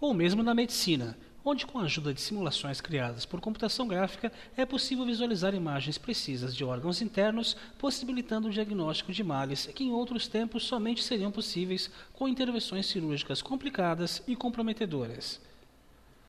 ou mesmo na medicina, onde com a ajuda de simulações criadas por computação gráfica é possível visualizar imagens precisas de órgãos internos, possibilitando o diagnóstico de males que em outros tempos somente seriam possíveis com intervenções cirúrgicas complicadas e comprometedoras.